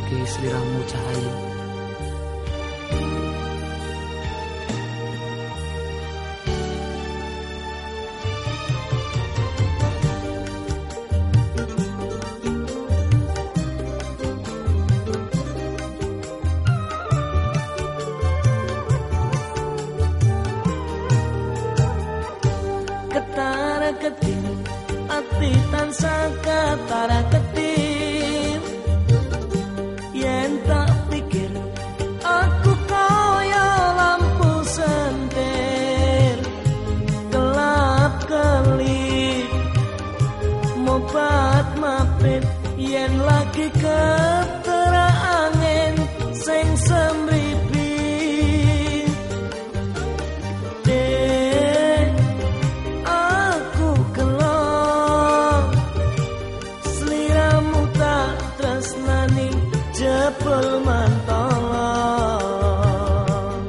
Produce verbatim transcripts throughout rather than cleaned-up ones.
ngaturaké sliramu cahaya. Ketara-ketir ati tansah ketara-ketir, yen tak pikir aku kaya lampu sentir, gelap kelip mobat mapit yen lagi ketera angin sing semripi. Jebul mantolong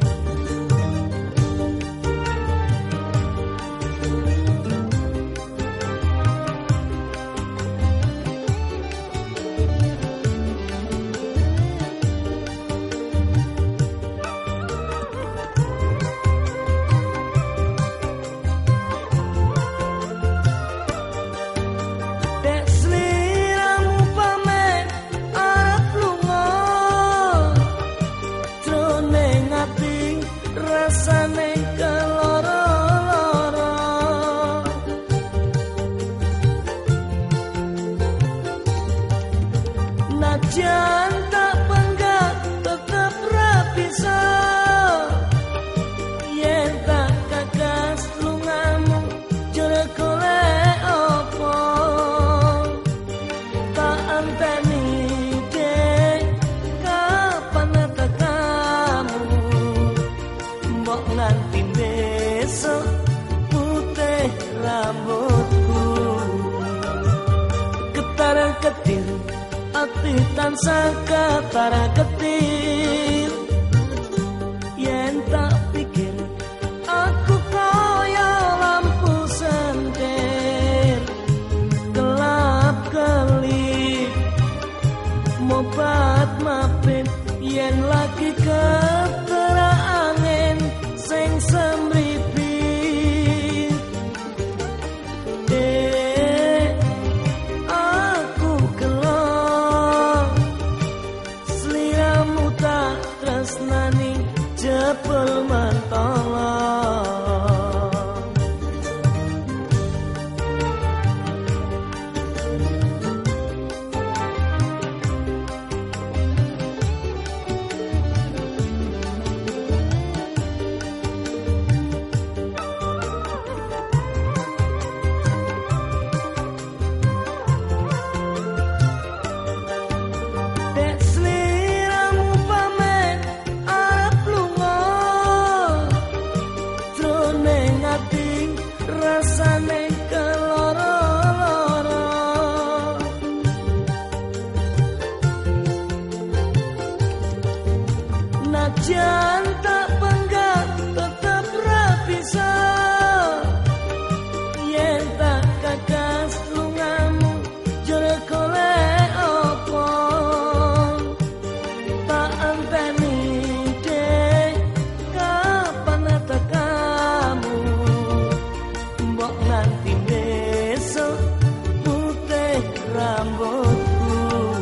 dek sliramu pamit arep lunga, jroning ati rasane keloro-loro. Najan tak penggak tetep ra bisa, yen tak kagas lungamu jare golek opo. Tak anteni dek kapan tekamu, mbok nganti besok putih rambutku. Ketara-ketir ati tansah ketara-ketir, yen tak pikir aku kaya lampu sentir, gelap kelip mobat mapit yen lagi ketera angin sing semripi. Dek aku gelo sliramu tak tresnani jebul mantolong. Dek sliramu pamit arep lunga, jroning ati rasane keloro-loro. Najan tak penggak tetep ra bisa, yen tak kagas lungamu jare golek opo. Tak anteni dek kapan tekamu, mbok nganti besok putih rambutku.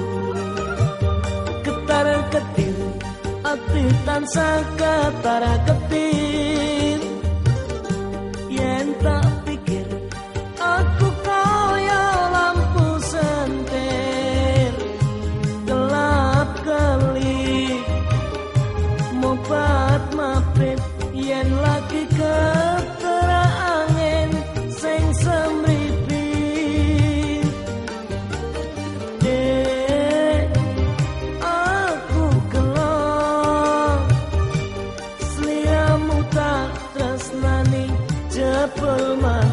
Ketara-ketir ati tansah ketara-ketir, yen tak pikir aku kaya lampu sentir, gelap kelip mobat mapit yen lagi ketera angin sing semripi. Dek aku gelo sliramu tak tresnani jebul mantolong.